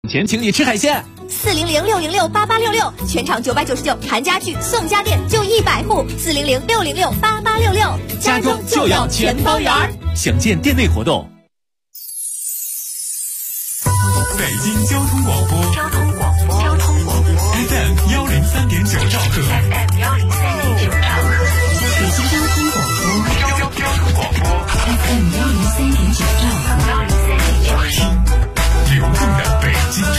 钱请你吃海鲜 400-606-8866，全场999，谈家具送家电就100户，400-606-8866， 家中就要全包圆儿。详见店内活动。 北京交通广播FM 103.9兆赫， 北京交通广播 FM 103.9兆赫， 听流动的北京城。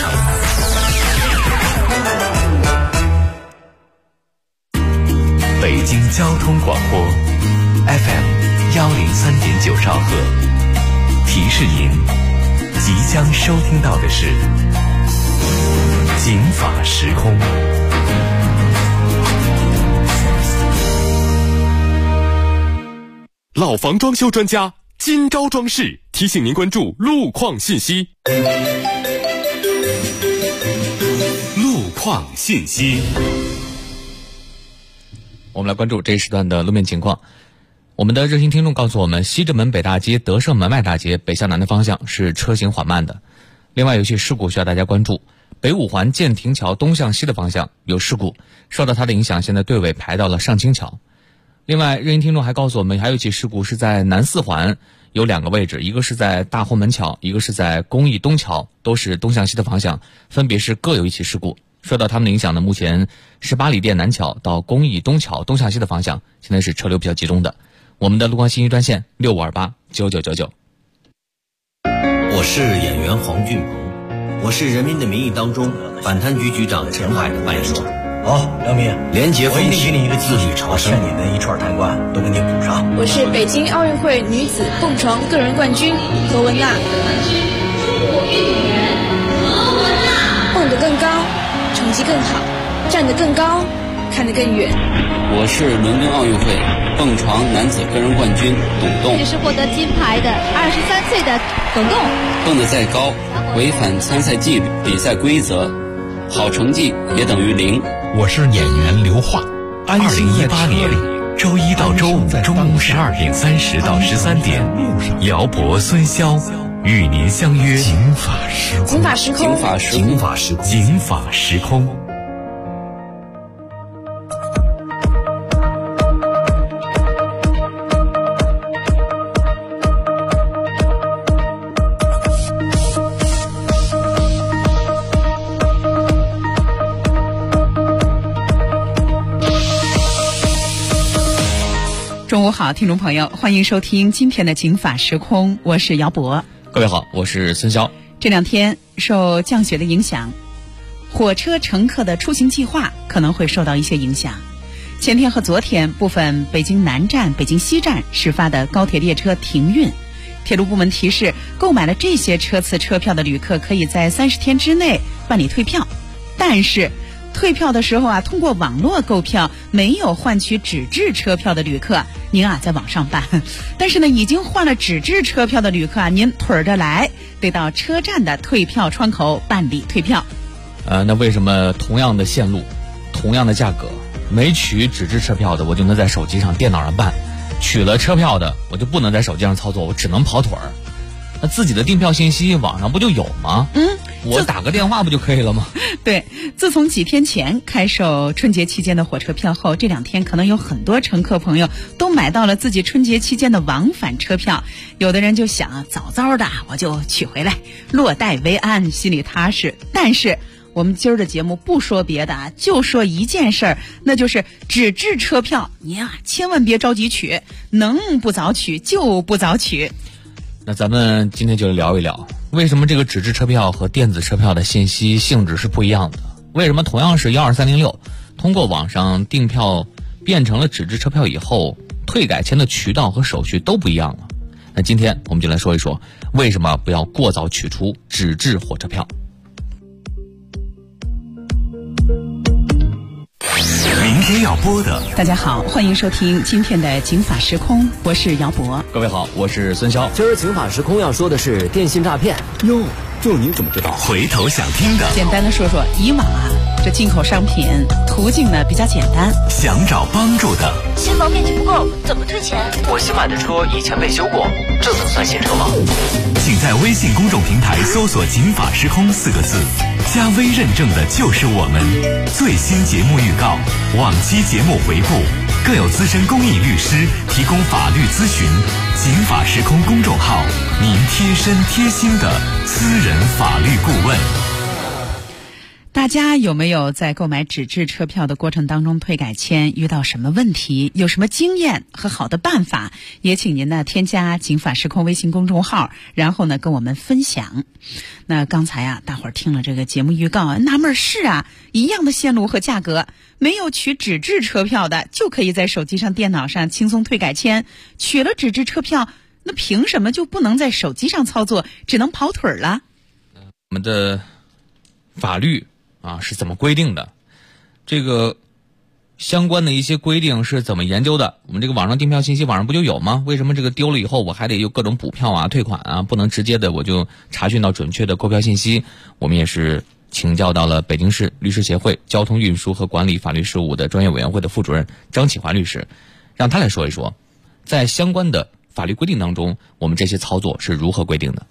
北京交通广播 FM 103.9兆赫，提示您即将收听到的是警法时空。 老房装修专家金招装饰提醒您关注路况信息。路况信息， 我们来关注这一时段的路面情况。我们的热心听众告诉我们，西直门北大街德胜门外大街北向南的方向是车行缓慢的。另外有些事故需要大家关注，北五环建亭桥东向西的方向有事故，受到它的影响，现在队尾排到了上清桥。另外热心听众还告诉我们，还有一起事故是在南四环有2个位置，一个是在大后门桥，一个是在公益东桥，都是东向西的方向，分别是各有一起事故。受到他们的影响呢，目前18里店南桥到公益东桥东向西的方向现在是车流比较集中的。我们的路况信息专线65289999。 我是演员黄俊鹏，我是《人民的名义》当中反贪局局长陈海的扮演者。 好，梁明， 廉洁风我一定气， 给你一个自律朝圣， 我欠你的一串贪官都给你补上。 我是北京奥运会女子蹦床个人冠军罗文娜。蹦得更高，成绩更好，站得更高，看得更远。 我是伦敦奥运会蹦床男子个人冠军董栋。 这是获得金牌的23岁的董栋。 蹦得再高，违反参赛纪律、比赛规则，好成绩也等于0。 我是演员刘桦。2018年周一到周五中午12点30到13点，姚博、孙潇与您相约警法时空。 警法时空， 警法时空， 警法时空，警法时空。 中午好，听众朋友，欢迎收听今天的警法时空，我是姚博。 各位好，我是孙潇。 这2天受降雪的影响，火车乘客的出行计划可能会受到一些影响。前天和昨天，部分北京南站、北京西站始发的高铁列车停运。铁路部门提示，购买了这些车次车票的旅客可以在30天之内办理退票，但是退票的时候通过网络购票没有换取纸质车票的旅客，您在网上办。但是呢，已经换了纸质车票的旅客您腿着来，得到车站的退票窗口办理退票。 那为什么同样的线路、同样的价格，没取纸质车票的我就能在手机上、电脑上办，取了车票的我就不能在手机上操作，我只能跑腿儿？那自己的订票信息网上不就有吗？我打个电话不就可以了吗？ 对，自从几天前开售春节期间的火车票后，这2天可能有很多乘客朋友都买到了自己春节期间的往返车票。有的人就想早早的我就取回来，落袋为安，心里踏实。但是我们今儿的节目不说别的，就说一件事儿，那就是纸质车票您千万别着急取，能不早取就不早取。 那咱们今天就聊一聊，为什么这个纸质车票和电子车票的信息性质是不一样的？为什么同样是12306，通过网上订票变成了纸质车票以后，退改签的渠道和手续都不一样了？那今天我们就来说一说，为什么不要过早取出纸质火车票。 明天要播的， 大家好，欢迎收听今天的警法时空，我是姚博。 各位好，我是孙潇。 今儿警法时空要说的是电信诈骗。 哟，这您怎么知道？ 回头想听的， 简单的说说，以往这进口商品途径呢比较简单。 想找帮助的， 新房面积不够，怎么退钱？ 我新买的车以前被修过，这能算新车吗？ 请在微信公众平台搜索“警法时空”4个字，加微认证的就是我们。最新节目预告、往期节目回顾，更有资深公益律师提供法律咨询。警法时空公众号，您贴身贴心的私人法律顾问。 大家有没有在购买纸质车票的过程当中退改签遇到什么问题？有什么经验和好的办法？也请您呢添加警法时空微信公众号，然后呢跟我们分享。那刚才啊，大伙儿听了这个节目预告啊，纳闷是啊，一样的线路和价格，没有取纸质车票的就可以在手机上、电脑上轻松退改签，取了纸质车票，那凭什么就不能在手机上操作，只能跑腿了？ 我们的法律是怎么规定的？这个相关的一些规定是怎么研究的？我们这个网上订票信息网上不就有吗？为什么这个丢了以后我还得有各种补票啊、退款啊，不能直接的我就查询到准确的购票信息？我们也是请教到了北京市律师协会交通运输和管理法律事务的专业委员会的副主任张启华律师，让他来说一说，在相关的法律规定当中，我们这些操作是如何规定的。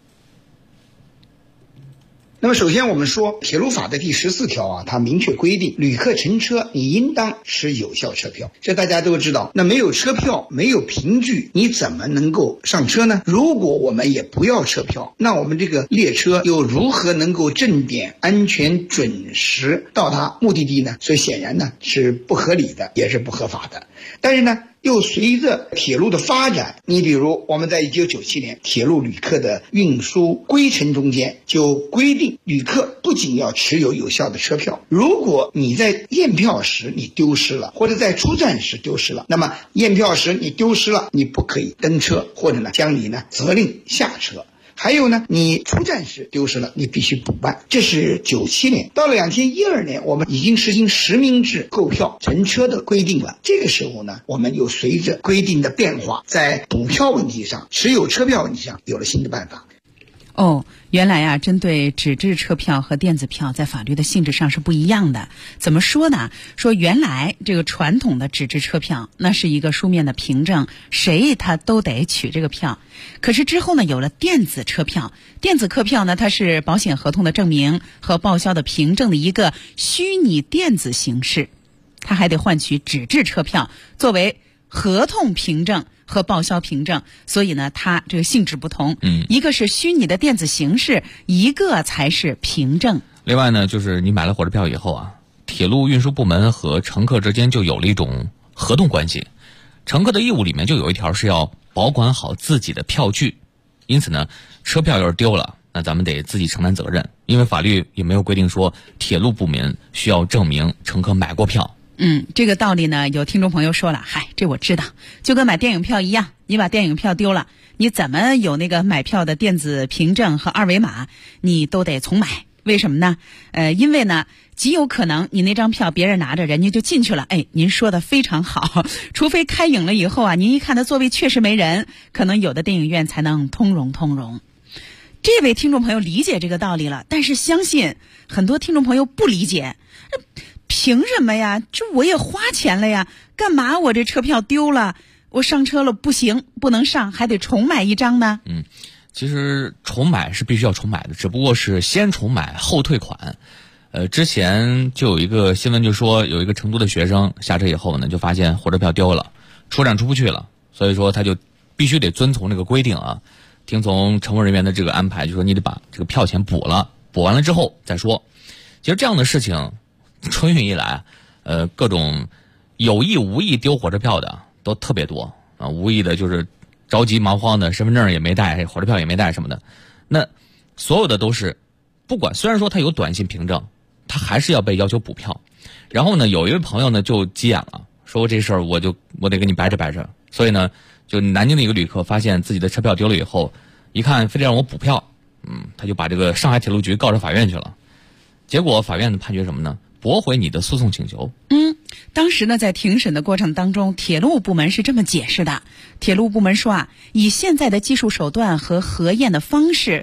那么首先我们说铁路法的第14条它明确规定，旅客乘车你应当持有效车票，这大家都知道。那没有车票，没有凭据，你怎么能够上车呢？如果我们也不要车票，那我们这个列车又如何能够正点、安全、准时到达目的地呢？所以显然呢是不合理的，也是不合法的。但是呢又随着铁路的发展，你比如我们在1997年铁路旅客的运输规程中间就规定，旅客不仅要持有有效的车票，如果你在验票时你丢失了，或者在出站时丢失了，那么验票时你丢失了，你不可以登车，或者呢将你呢责令下车。还有呢，你出站时丢失了，你必须补办。这是97年。到了2012年，我们已经实行实名制购票乘车的规定了。这个时候呢，我们又随着规定的变化，在补票问题上、持有车票问题上有了新的办法。 原来针对纸质车票和电子票在法律的性质上是不一样的。怎么说呢？说原来这个传统的纸质车票那是一个书面的凭证，谁他都得取这个票。可是之后呢，有了电子车票，电子客票呢，它是保险合同的证明和报销的凭证的一个虚拟电子形式，它还得换取纸质车票作为合同凭证和报销凭证，所以呢它这个性质不同，一个是虚拟的电子形式，一个才是凭证。 另外呢，就是你买了火车票以后铁路运输部门和乘客之间就有了一种合同关系，乘客的义务里面就有一条是要保管好自己的票据，因此呢车票要是丢了，那咱们得自己承担责任，因为法律也没有规定说铁路部门需要证明乘客买过票。 这个道理呢，有听众朋友说了，这我知道，就跟买电影票一样，你把电影票丢了，你怎么有那个买票的电子凭证和二维码，你都得重买。为什么呢？因为呢，极有可能你那张票别人拿着，人家就进去了。您说的非常好，除非开影了以后您一看他座位确实没人，可能有的电影院才能通融。这位听众朋友理解这个道理了，但是相信很多听众朋友不理解。凭什么呀？这我也花钱了呀，干嘛我这车票丢了，我上车了不行，不能上，还得重买一张呢？ 其实重买是必须要重买的，只不过是先重买后退款。之前就有一个新闻，就说有一个成都的学生下车以后呢，就发现火车票丢了，出站出不去了，所以说他就必须得遵从这个规定听从乘务人员的这个安排，就说你得把这个票钱补了，补完了之后再说。其实这样的事情春运一来，各种有意无意丢火车票的都特别多无意的就是着急忙慌的，身份证也没带，火车票也没带什么的。那所有的都是不管，虽然说他有短信凭证，他还是要被要求补票。然后呢，有一位朋友呢就急眼了，说这事儿我得给你掰扯。所以呢，就南京的一个旅客发现自己的车票丢了以后，一看非得让我补票，他就把这个上海铁路局告上法院去了。结果法院的判决什么呢？驳回你的诉讼请求。 当时呢，在庭审的过程当中，铁路部门是这么解释的。铁路部门说以现在的技术手段和核验的方式，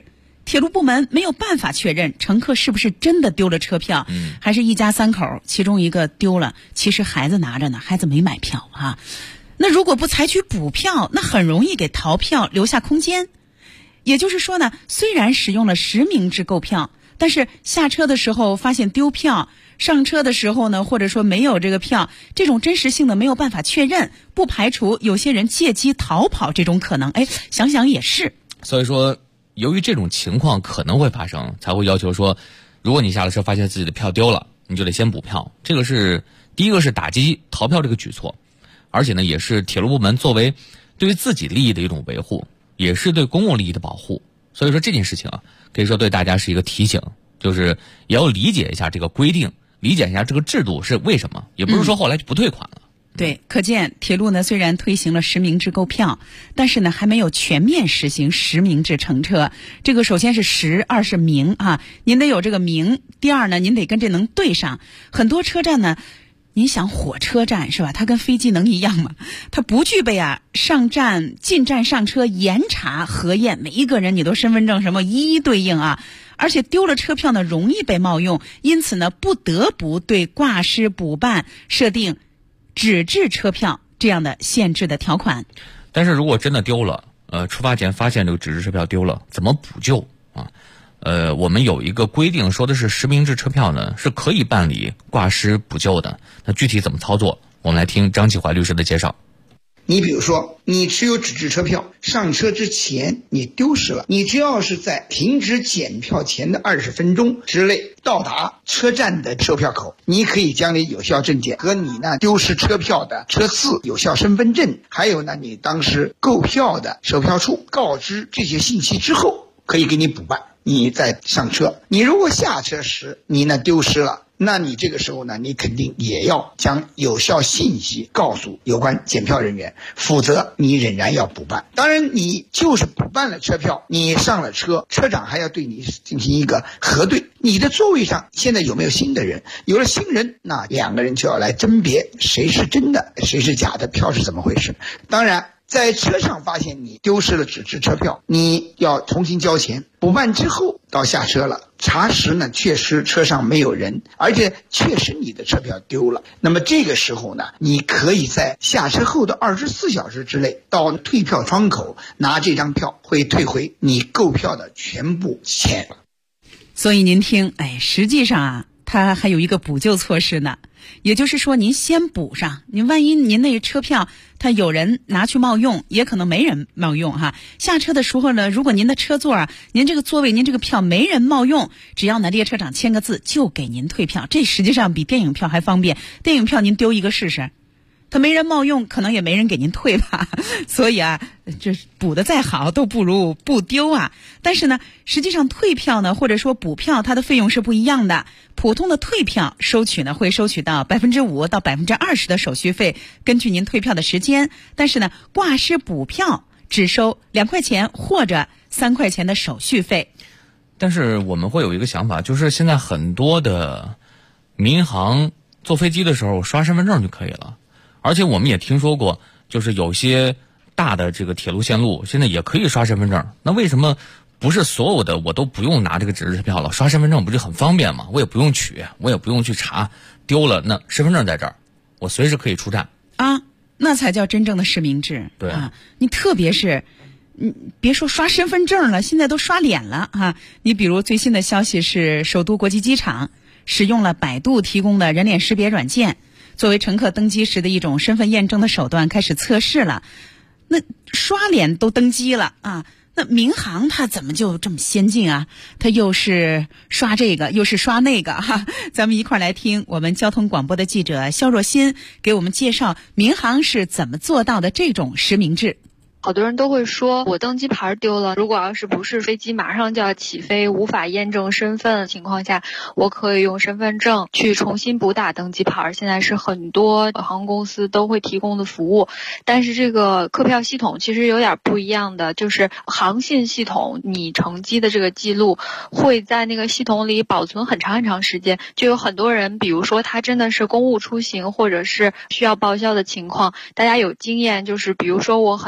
铁路部门没有办法确认乘客是不是真的丢了车票，还是一家三口其中一个丢了，其实孩子拿着呢，孩子没买票啊。那如果不采取补票，那很容易给逃票留下空间。也就是说呢，虽然使用了实名制购票，但是下车的时候发现丢票，上车的时候呢，或者说没有这个票，这种真实性的没有办法确认，不排除有些人借机逃跑这种可能。想想也是。 所以说，由于这种情况可能会发生，才会要求说，如果你下了车发现自己的票丢了，你就得先补票。这个是第一个是打击逃票这个举措，而且呢，也是铁路部门作为对于自己利益的一种维护，也是对公共利益的保护。所以说这件事情啊，可以说对大家是一个提醒，就是也要理解一下这个规定，理解一下这个制度是为什么，也不是说后来就不退款了。 对，可见铁路呢虽然推行了实名制购票，但是呢还没有全面实行实名制乘车。这个首先是实，二是名啊，您得有这个名。第二呢，您得跟这能对上。很多车站呢，您想火车站是吧？它跟飞机能一样吗？它不具备上站进站上车严查核验，每一个人你都身份证什么一一对应啊。而且丢了车票呢容易被冒用，因此呢不得不对挂失补办设定纸质车票这样的限制的条款。 但是如果真的丢了，出发前发现这个纸质车票丢了，怎么补救啊？我们有一个规定，说的是实名制车票呢是可以办理挂失补救的。那具体怎么操作，我们来听张启怀律师的介绍。 你比如说，你持有纸质车票，上车之前你丢失了，你只要是在停止检票前的20分钟之内到达车站的售票口，你可以将你有效证件和你呢丢失车票的车次、有效身份证，还有呢你当时购票的售票处告知这些信息之后，可以给你补办，你再上车。你如果下车时你呢丢失了，那你这个时候呢，你肯定也要将有效信息告诉有关检票人员，否则你仍然要补办。当然，你就是补办了车票，你上了车，车长还要对你进行一个核对，你的座位上现在有没有新的人？有了新人，那两个人就要来甄别谁是真的，谁是假的，票是怎么回事。当然，在车上发现你丢失了纸质车票，你要重新交钱。补办之后到下车了，查实呢确实车上没有人，而且确实你的车票丢了，那么这个时候呢，你可以在下车后的24小时之内到退票窗口拿这张票，会退回你购票的全部钱。 所以您听，实际上它还有一个补救措施呢。也就是说，您先补上，您万一您那车票他有人拿去冒用，也可能没人冒用哈。下车的时候呢，如果您的车座您这个座位您这个票没人冒用，只要呢列车长签个字就给您退票。这实际上比电影票还方便，电影票您丢一个试试，他没人冒用，可能也没人给您退吧。所以这补的再好都不如不丢啊。但是呢，实际上退票呢，或者说补票，它的费用是不一样的。普通的退票收取呢，会收取到5%到20%的手续费，根据您退票的时间。但是呢，挂失补票只收2块钱或者3块钱的手续费。 但是我们会有一个想法，就是现在很多的民航坐飞机的时候刷身份证就可以了。而且我们也听说过，就是有些大的这个铁路线路现在也可以刷身份证。那为什么不是所有的我都不用拿这个纸质车票了？刷身份证不就很方便吗？我也不用取，我也不用去查，丢了那身份证在这儿，我随时可以出站啊，那才叫真正的实名制。 对你特别是别说刷身份证了，现在都刷脸了啊！你比如最新的消息是，首都国际机场使用了百度提供的人脸识别软件，作为乘客登机时的一种身份验证的手段开始测试了。那刷脸都登机了啊，那民航它怎么就这么先进啊？它又是刷这个又是刷那个哈。咱们一块来听我们交通广播的记者肖若欣给我们介绍民航是怎么做到的这种实名制。 好多人都会说我登机牌丢了，如果要是不是飞机马上就要起飞，无法验证身份的情况下，我可以用身份证去重新补打登机牌。现在是很多航空公司都会提供的服务。但是这个客票系统其实有点不一样的，就是航信系统你乘机的这个记录会在那个系统里保存很长很长时间。就有很多人比如说他真的是公务出行或者是需要报销的情况，大家有经验，就是比如说我很早以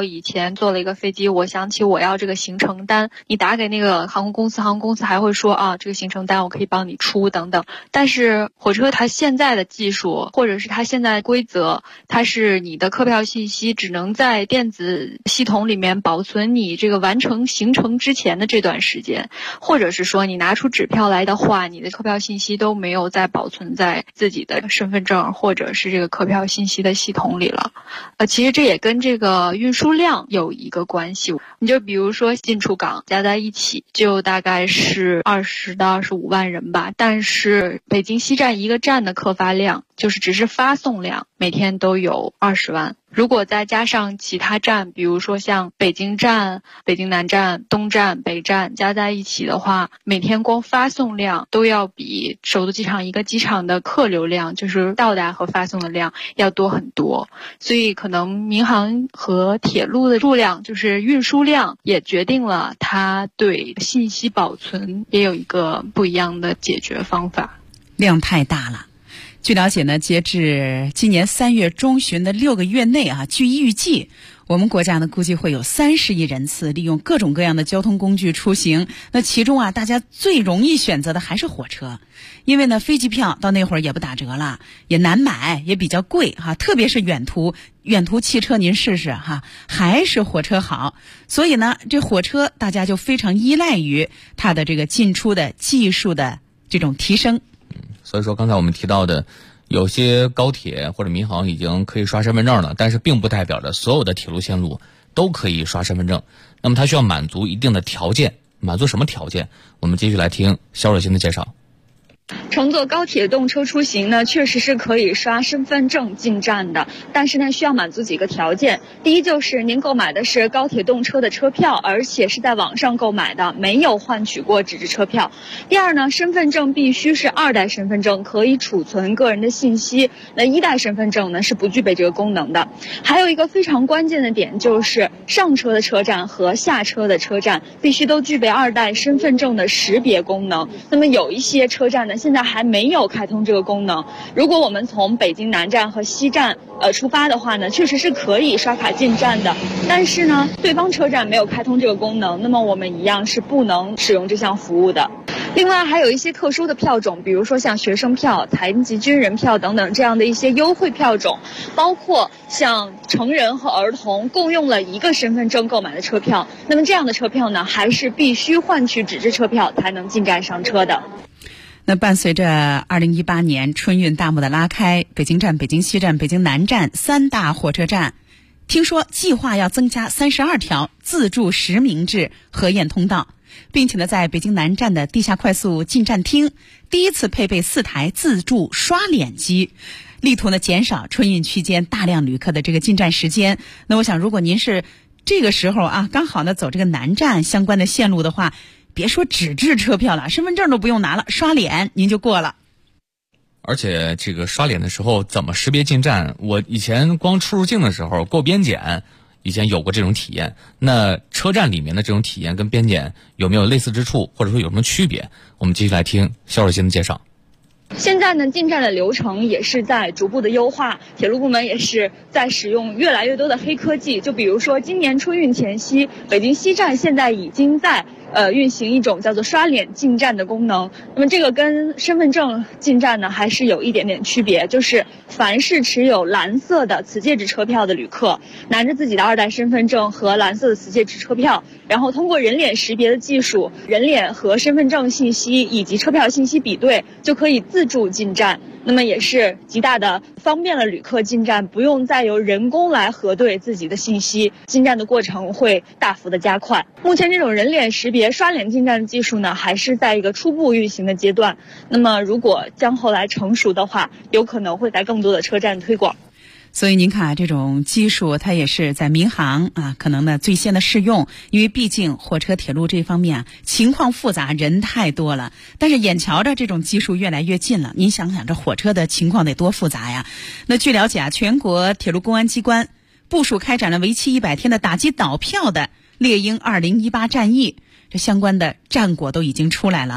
以前坐了一个飞机，我想起我要这个行程单，你打给那个航空公司，航空公司还会说啊，这个行程单我可以帮你出等等。但是火车它现在的技术或者是它现在的规则，它是你的客票信息只能在电子系统里面保存你这个完成行程之前的这段时间，或者是说你拿出纸票来的话，你的客票信息都没有再保存在自己的身份证或者是这个客票信息的系统里了。其实这也跟这个运输量有一个关系。你就比如说进出港加在一起就大概是20到25万人吧，但是北京西站一个站的客发量，就是只是发送量，每天都有20万。如果再加上其他站，比如说像北京站、北京南站、东站、北站加在一起的话，每天光发送量都要比首都机场一个机场的客流量，就是到达和发送的量要多很多。所以可能民航和铁路的数量，就是运输量，也决定了它对信息保存也有一个不一样的解决方法。 量太大了。据了解呢，截至今年3月中旬的6个月内据预计，我们国家呢估计会有30亿人次利用各种各样的交通工具出行。那其中大家最容易选择的还是火车，因为呢飞机票到那会儿也不打折了，也难买，也比较贵特别是远途汽车您试试还是火车好。所以呢这火车大家就非常依赖于它的这个进出的技术的这种提升。 所以说刚才我们提到的有些高铁或者民航已经可以刷身份证了，但是并不代表着所有的铁路线路都可以刷身份证。那么它需要满足一定的条件，满足什么条件？我们继续来听肖若欣的介绍。 乘坐高铁动车出行呢，确实是可以刷身份证进站的，但是呢需要满足几个条件。第一就是您购买的是高铁动车的车票，而且是在网上购买的，没有换取过纸质车票。第二呢，身份证必须是2代身份证，可以储存个人的信息。那1代身份证呢是不具备这个功能的。还有一个非常关键的点，就是上车的车站和下车的车站必须都具备2代身份证的识别功能。那么有一些车站呢现在还没有开通这个功能。如果我们从北京南站和西站出发的话呢，确实是可以刷卡进站的，但是呢对方车站没有开通这个功能，那么我们一样是不能使用这项服务的。另外还有一些特殊的票种，比如说像学生票、残疾军人票等等这样的一些优惠票种，包括像成人和儿童共用了一个身份证购买的车票，那么这样的车票呢还是必须换取纸质车票才能进站上车的。 那伴随着2018年春运大幕的拉开，北京站、北京西站、北京南站3大火车站听说计划要增加32条自助实名制核验通道，并且呢在北京南站的地下快速进站厅第一次配备4台自助刷脸机，力图呢减少春运期间大量旅客的这个进站时间。那我想如果您是这个时候刚好呢走这个南站相关的线路的话，别说纸质车票了，身份证都不用拿了，刷脸您就过了。 而且这个刷脸的时候怎么识别进站，我以前光出入境的时候过边检以前有过这种体验，那车站里面的这种体验跟边检有没有类似之处，或者说有什么区别？我们继续来听肖若欣的介绍。 现在呢进站的流程也是在逐步的优化，铁路部门也是在使用越来越多的黑科技，就比如说今年春运前夕，北京西站现在已经在运行一种叫做刷脸进站的功能。那么这个跟身份证进站呢还是有一点点区别，就是凡是持有蓝色的磁介质车票的旅客，拿着自己的2代身份证和蓝色的磁介质车票，然后通过人脸识别的技术，人脸和身份证信息以及车票信息比对，就可以自助进站。那么也是极大的方便了旅客进站，不用再由人工来核对自己的信息，进站的过程会大幅的加快。目前这种人脸识别刷脸进站的技术呢还是在一个初步运行的阶段，那么如果将后来成熟的话，有可能会在更多的车站推广。 所以您看这种技术它也是在民航可能呢最先的试用，因为毕竟火车铁路这方面情况复杂，人太多了，但是眼瞧着这种技术越来越近了，您想想这火车的情况得多复杂呀。那据了解全国铁路公安机关部署开展了为期100天的打击倒票的猎鹰2018战役，这相关的战果都已经出来了。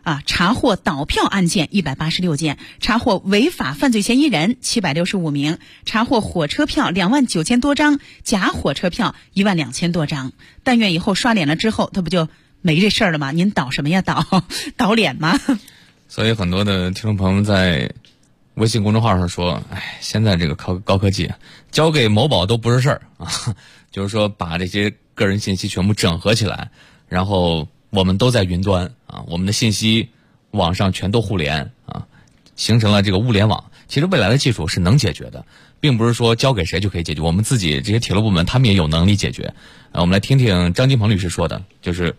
查获倒票案件186件，查获违法犯罪嫌疑人765名，查获火车票29000多张，假火车票12000多张。但愿以后刷脸了之后，他不就没这事儿了吗？您倒什么呀？倒脸吗？ 所以很多的听众朋友们在微信公众号上说，现在这个高科技交给某宝都不是事儿啊，就是说把这些个人信息全部整合起来，然后我们都在云端啊，我们的信息网上全都互联啊，形成了这个物联网。其实未来的技术是能解决的，并不是说交给谁就可以解决，我们自己这些铁路部门他们也有能力解决。我们来听听张金鹏律师说的，就是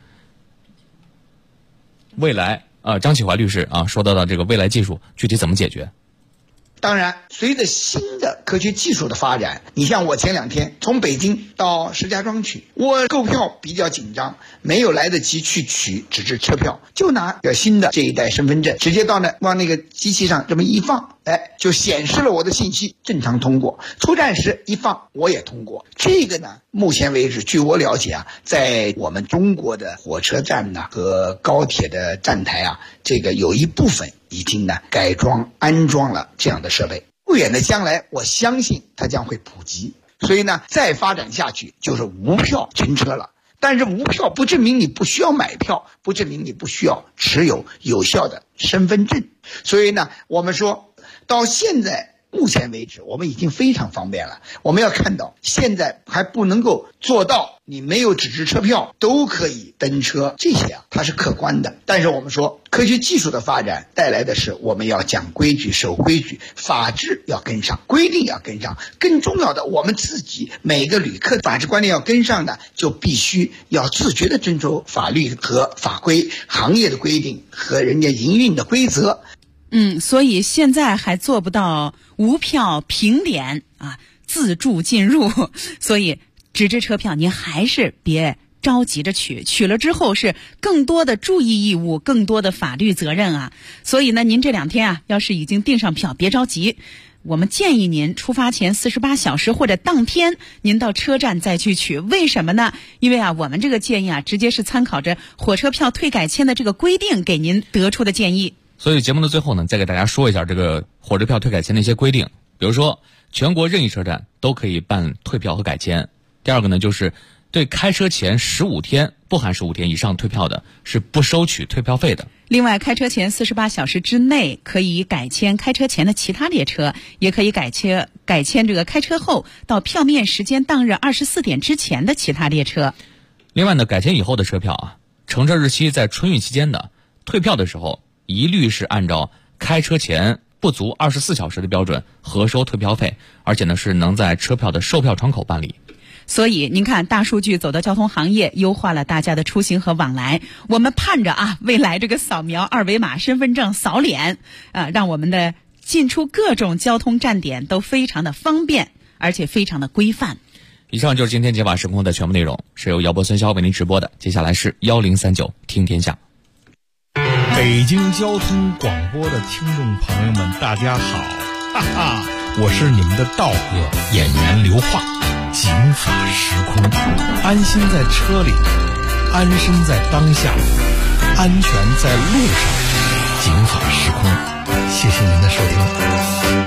未来张启华律师说到的这个未来技术具体怎么解决。 当然，随着新的科学技术的发展，你像我前2天从北京到石家庄去，我购票比较紧张，没有来得及去取纸质车票，就拿新的这一代身份证，直接往那个机器上这么一放，就显示了我的信息，正常通过。出站时一放，我也通过。这个呢，目前为止，据我了解在我们中国的火车站和高铁的站台这个有一部分已经改装安装了这样的设备。不远的将来，我相信它将会普及。所以再发展下去就是无票乘车了。但是无票不证明你不需要买票，不证明你不需要持有有效的身份证。所以我们说到现在目前为止，我们已经非常方便了。我们要看到现在还不能够做到你没有纸质车票都可以登车，这些它是客观的。但是我们说科学技术的发展带来的是我们要讲规矩守规矩，法治要跟上，规定要跟上，更重要的我们自己每个旅客法治观念要跟上的，就必须要自觉的遵守法律和法规、行业的规定和人家营运的规则。 所以现在还做不到无票凭脸自助进入，所以纸质车票您还是别着急着取了之后是更多的注意义务，更多的法律责任所以呢，您这2天要是已经订上票，别着急。我们建议您出发前48小时或者当天您到车站再去取。为什么呢？因为我们这个建议直接是参考着火车票退改签的这个规定给您得出的建议。 所以节目的最后呢，再给大家说一下这个火车票退改签的一些规定。比如说全国任意车站都可以办退票和改签。第二个呢，就是对开车前15天不含15天以上退票的是不收取退票费的。 另外，开车前48小时之内可以改签开车前的其他列车，也可以改签这个开车后到票面时间当日24点之前的其他列车。 另外呢，改签以后的车票乘车日期在春运期间的退票的时候，一律是按照开车前不足24小时的标准核收退票费，而且呢是能在车票的售票窗口办理。 所以您看，大数据走到交通行业，优化了大家的出行和往来。我们盼着未来这个扫描2维码身份证扫脸让我们的进出各种交通站点都非常的方便，而且非常的规范。 以上就是今天解码时空的全部内容，是由姚博孙骁为您直播的。接下来是1039听天下。 北京交通广播的听众朋友们，大家好，我是你们的道哥演员刘化。警法时空，安心在车里，安身在当下，安全在路上。警法时空，谢谢您的收听。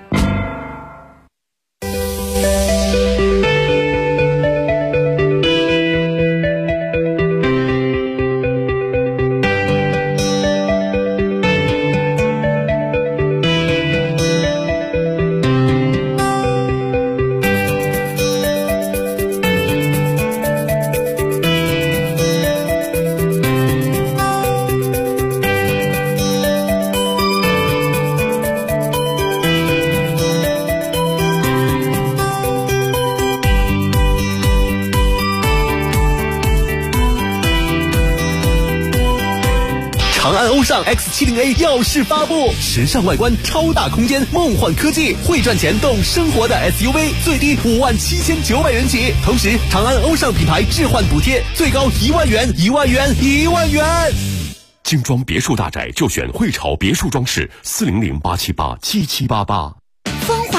欧尚 X70A 耀世发布，时尚外观，超大空间，梦幻科技，会赚钱懂生活的 SUV， 最低57900元起。同时，长安欧尚品牌置换补贴最高1万元，1万元，1万元。 精装别墅大宅就选汇潮别墅装饰，400-878-7788。 风华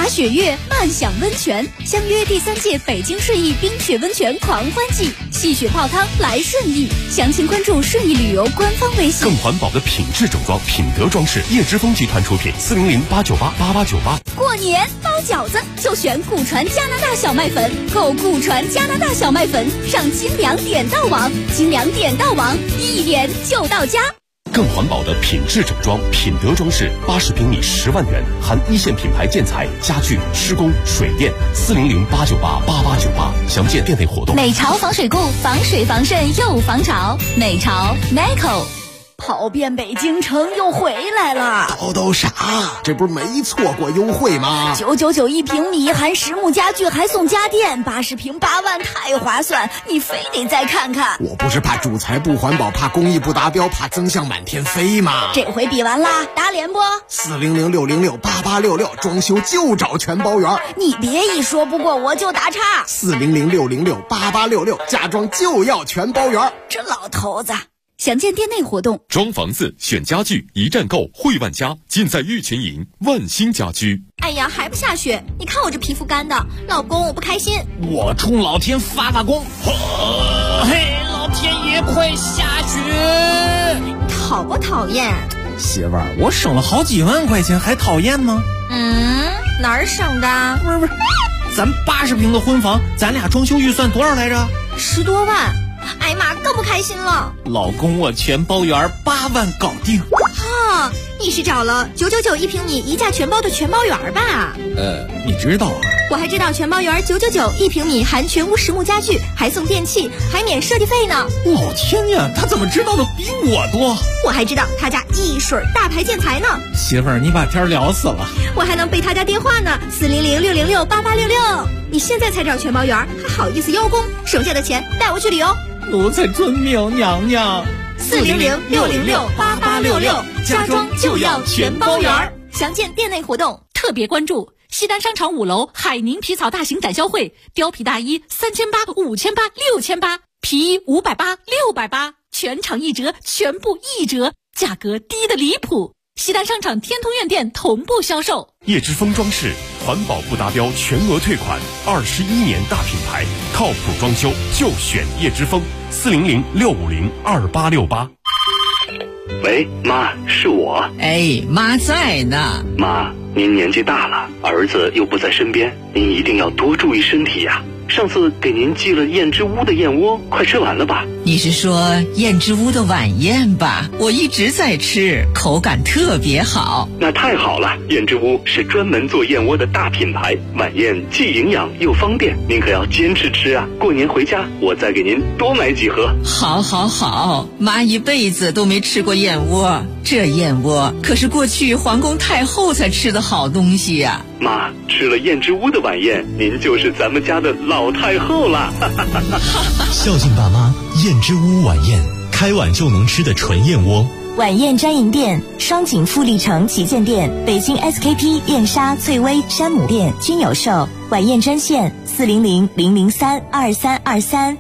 雪月，慢享温泉，相约第3届北京顺义冰雪温泉狂欢季，戏雪泡汤来顺义。详情关注顺义旅游官方微信。 更环保的品质整装，品德装饰，叶之峰集团出品，400-898-8898。 过年包饺子就选古传加拿大小麦粉，购古传加拿大小麦粉上金粮点到网，金粮点到网，一点就到家。 更环保的品质整装，品德装饰，80平米10万元，含1线品牌建材、家具、施工、水电，400-898-8898。详见店内活动。 美潮防水固，防水防渗又防潮。美潮 Meco。跑遍北京城又回来了， 都啥？这不是没错过优惠吗 ？999一平米，含实木家具还送家电，80平8万，太划算！你非得再看看。 我不是怕主材不环保，怕工艺不达标，怕增项满天飞吗？ 这回比完啦，打脸不？400-606-8866，装修就找全包圆。你别一说不过我就打岔。 400-606-8866，家装就要全包圆。 这老头子。详见店内活动。 装房子选家具，一站购汇万家，尽在玉泉营万兴家居。 哎呀，还不下雪？你看我这皮肤干的，老公我不开心。 我冲老天发功！嘿，老天爷快下雪！ 讨不讨厌？ 媳妇儿，我省了好几万块钱，还讨厌吗？ 哪儿省的？ 不是，咱80平的婚房，咱俩装修预算多少来着 ？10多万。哎呀妈，更不开心了。 老公，我全包圆，8万搞定。 哈，你是找了999一平米一价全包的全包圆吧？ 你知道啊？ 我还知道全包圆999一平米，含全屋实木家具，还送电器，还免设计费呢。 老天呀，他怎么知道的比我多？ 我还知道他家一水大牌建材呢。 媳妇儿，你把天聊死了。 我还能背他家电话呢，400-606-8866。你现在才找全包圆，还好意思邀功？省下的钱带我去旅游。 奴才遵命，娘娘。 400-606-8866，家装就要全包圆。详见店内活动。 特别关注西单商场5楼海宁皮草大型展销会，貂皮大衣3800、5800、6800，皮衣580、680，全场1折，全部1折，价格低得离谱。西单商场天通苑店同步销售。 叶之峰装饰，环保不达标全额退款，21年大品牌，靠谱装修就选叶之峰。400-650-2868。 喂，妈，是我。 哎，妈在呢。 妈，您年纪大了，儿子又不在身边，您一定要多注意身体呀。上次给您寄了燕之屋的燕窝，快吃完了吧？ 你是说燕之屋的晚宴吧？我一直在吃，口感特别好。 那太好了，燕之屋是专门做燕窝的大品牌，晚宴既营养又方便，您可要坚持吃啊！过年回家我再给您多买几盒。 好好好，妈一辈子都没吃过燕窝，这燕窝可是过去皇宫太后才吃的好东西呀。 妈，吃了燕之屋的晚宴，您就是咱们家的老太后了。 孝敬爸妈，燕之屋晚宴，开碗就能吃的纯燕窝。 晚宴专营店：双井富力城旗舰店、北京 SKP 燕莎、翠微、山姆店均有售。晚宴专线400-003-2323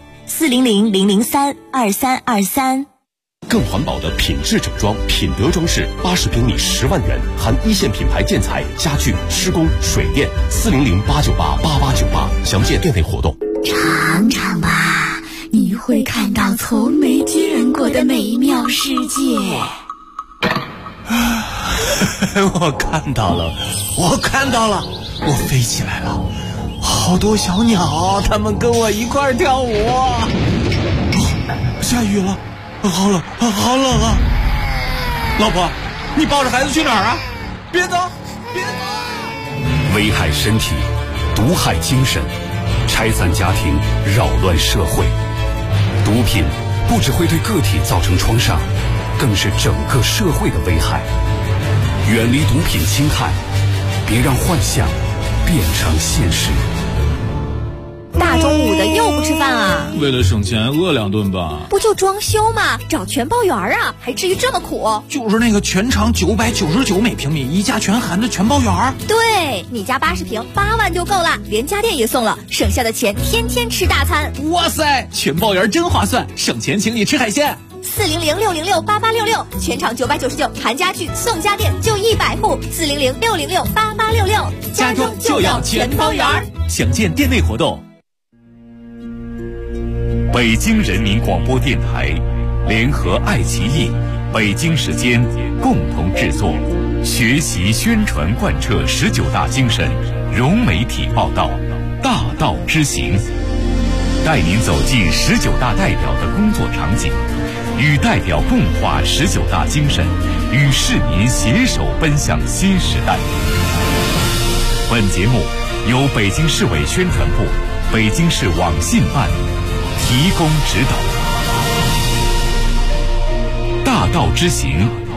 400-003-2323。 更环保的品质整装，品德装饰，80平米10万元，含1线品牌建材、家具、施工、水电，400-898-8898。详见店内活动。 尝尝吧，你会看到从没见过的美妙世界。 我看到了，我飞起来了，好多小鸟，它们跟我一块跳舞。下雨了。好冷啊！老婆，你抱着孩子去哪儿啊？别走！ 危害身体，毒害精神，拆散家庭，扰乱社会。毒品不只会对个体造成创伤，更是整个社会的危害。远离毒品侵害，别让幻想变成现实。 大中午的又不吃饭啊？ 为了省钱饿2顿吧。 不就装修吗？找全包圆啊，还至于这么苦？ 就是那个全长999每平米，一价全含的全包圆。 对，你家80平8万就够了，连家电也送了，省下的钱天天吃大餐。 哇塞，全包圆真划算，省钱请你吃海鲜。 400-606-8866，全场999，谈家具送家电就100户，400-606-8866， 家装就要全方圆。详见店内活动。北京人民广播电台联合爱奇艺、北京时间共同制作，学习宣传贯彻19大精神，融媒体报道，大道之行，带您走进19大代表的工作场景，与代表共话19大精神，与市民携手奔向新时代。本节目由北京市委宣传部、北京市网信办提供指导。大道之行，